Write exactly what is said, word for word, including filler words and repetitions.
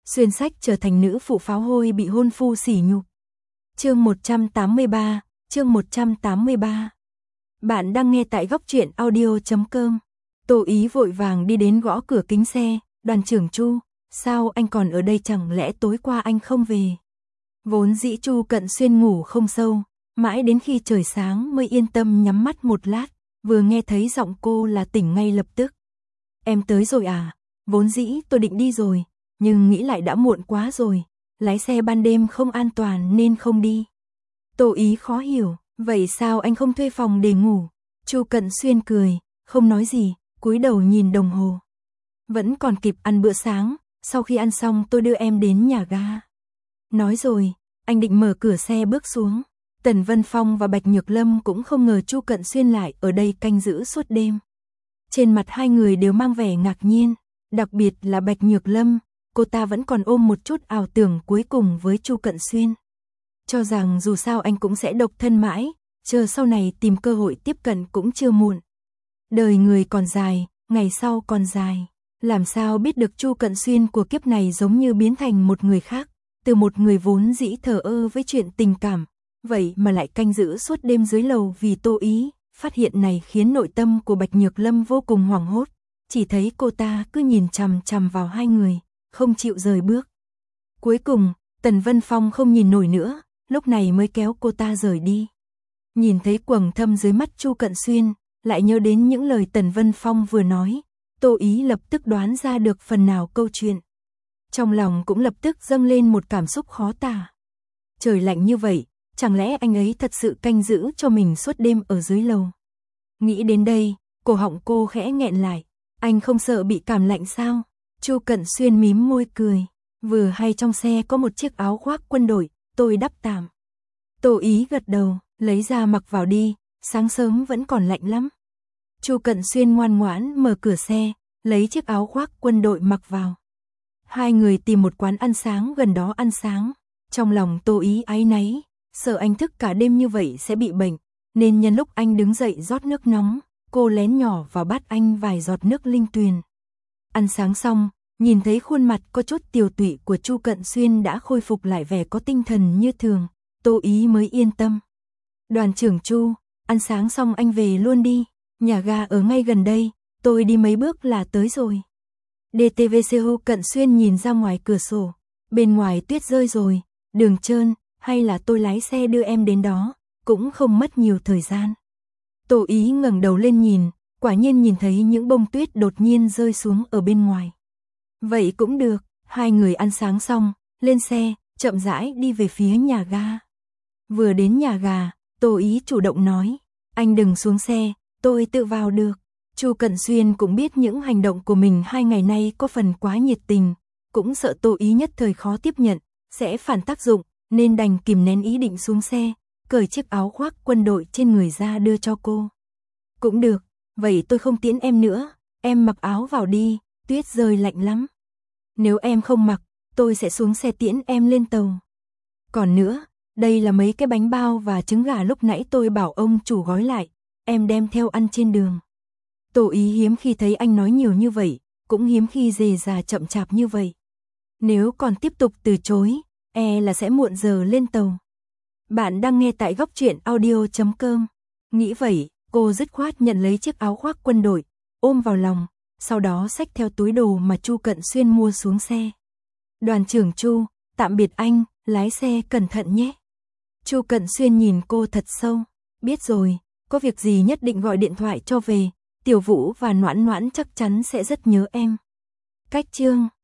xuyên sách trở thành nữ phụ pháo hôi bị hôn phu sỉ nhục. Chương một trăm tám mươi ba, chương một trăm tám mươi ba. Bạn đang nghe tại góc truyện audio chấm com. Tô Ý vội vàng đi đến gõ cửa kính xe, "Đoàn trưởng Chu, sao anh còn ở đây, chẳng lẽ tối qua anh không về?" Vốn dĩ Chu Cận Xuyên ngủ không sâu, mãi đến khi trời sáng mới yên tâm nhắm mắt một lát, vừa nghe thấy giọng cô là tỉnh ngay lập tức. "Em tới rồi à? Vốn dĩ tôi định đi rồi, nhưng nghĩ lại đã muộn quá rồi, lái xe ban đêm không an toàn nên không đi." Tô Ý khó hiểu, "Vậy sao anh không thuê phòng để ngủ?" Chu Cận Xuyên cười, không nói gì, cúi đầu nhìn đồng hồ. "Vẫn còn kịp ăn bữa sáng, sau khi ăn xong tôi đưa em đến nhà ga." Nói rồi, anh định mở cửa xe bước xuống. Tần Vân Phong và Bạch Nhược Lâm cũng không ngờ Chu Cận Xuyên lại ở đây canh giữ suốt đêm. Trên mặt hai người đều mang vẻ ngạc nhiên, đặc biệt là Bạch Nhược Lâm, cô ta vẫn còn ôm một chút ảo tưởng cuối cùng với Chu Cận Xuyên. Cho rằng dù sao anh cũng sẽ độc thân mãi, chờ sau này tìm cơ hội tiếp cận cũng chưa muộn. Đời người còn dài, ngày sau còn dài, làm sao biết được Chu Cận Xuyên của kiếp này giống như biến thành một người khác, từ một người vốn dĩ thờ ơ với chuyện tình cảm, vậy mà lại canh giữ suốt đêm dưới lầu vì Tô Ý. Phát hiện này khiến nội tâm của Bạch Nhược Lâm vô cùng hoảng hốt, chỉ thấy cô ta cứ nhìn chằm chằm vào hai người, không chịu rời bước. Cuối cùng, Tần Vân Phong không nhìn nổi nữa, lúc này mới kéo cô ta rời đi. Nhìn thấy quầng thâm dưới mắt Chu Cận Xuyên, lại nhớ đến những lời Tần Vân Phong vừa nói, Tô Ý lập tức đoán ra được phần nào câu chuyện. Trong lòng cũng lập tức dâng lên một cảm xúc khó tả. Trời lạnh như vậy, chẳng lẽ anh ấy thật sự canh giữ cho mình suốt đêm ở dưới lầu? Nghĩ đến đây, cổ họng cô khẽ nghẹn lại. "Anh không sợ bị cảm lạnh sao?" Chu Cận Xuyên mím môi cười. "Vừa hay trong xe có một chiếc áo khoác quân đội, tôi đắp tạm." Tô Ý gật đầu, "Lấy ra mặc vào đi, sáng sớm vẫn còn lạnh lắm." Chu Cận Xuyên ngoan ngoãn mở cửa xe, lấy chiếc áo khoác quân đội mặc vào. Hai người tìm một quán ăn sáng gần đó ăn sáng. Trong lòng Tô Ý áy náy, sợ anh thức cả đêm như vậy sẽ bị bệnh, nên nhân lúc anh đứng dậy rót nước nóng, cô lén nhỏ vào bát anh vài giọt nước linh tuyền. Ăn sáng xong, nhìn thấy khuôn mặt có chút tiều tụy của Chu Cận Xuyên đã khôi phục lại vẻ có tinh thần như thường, Tô Ý mới yên tâm. "Đoàn trưởng Chu, ăn sáng xong anh về luôn đi, nhà ga ở ngay gần đây, tôi đi mấy bước là tới rồi." đê tê vê Chu Cận Xuyên nhìn ra ngoài cửa sổ, "Bên ngoài tuyết rơi rồi, đường trơn, hay là tôi lái xe đưa em đến đó, cũng không mất nhiều thời gian." Tô Ý ngẩng đầu lên nhìn, quả nhiên nhìn thấy những bông tuyết đột nhiên rơi xuống ở bên ngoài. "Vậy cũng được." Hai người ăn sáng xong, lên xe, chậm rãi đi về phía nhà ga. Vừa đến nhà ga, Tô Ý chủ động nói, "Anh đừng xuống xe, tôi tự vào được." Chu Cận Xuyên cũng biết những hành động của mình hai ngày nay có phần quá nhiệt tình, cũng sợ Tô Ý nhất thời khó tiếp nhận, sẽ phản tác dụng, nên đành kìm nén ý định xuống xe, cởi chiếc áo khoác quân đội trên người ra đưa cho cô. "Cũng được, vậy tôi không tiễn em nữa, em mặc áo vào đi, tuyết rơi lạnh lắm. Nếu em không mặc, tôi sẽ xuống xe tiễn em lên tàu. Còn nữa, đây là mấy cái bánh bao và trứng gà lúc nãy tôi bảo ông chủ gói lại, em đem theo ăn trên đường." Tô Ý hiếm khi thấy anh nói nhiều như vậy, cũng hiếm khi dề dà chậm chạp như vậy. Nếu còn tiếp tục từ chối, e là sẽ muộn giờ lên tàu. Bạn đang nghe tại góc truyện audio chấm com. Nghĩ vậy, cô dứt khoát nhận lấy chiếc áo khoác quân đội, ôm vào lòng, sau đó xách theo túi đồ mà Chu Cận Xuyên mua xuống xe. "Đoàn trưởng Chu, tạm biệt anh, lái xe cẩn thận nhé." Chu Cận Xuyên nhìn cô thật sâu, "Biết rồi, có việc gì nhất định gọi điện thoại cho về, Tiểu Vũ và Noãn Noãn chắc chắn sẽ rất nhớ em." Cách chương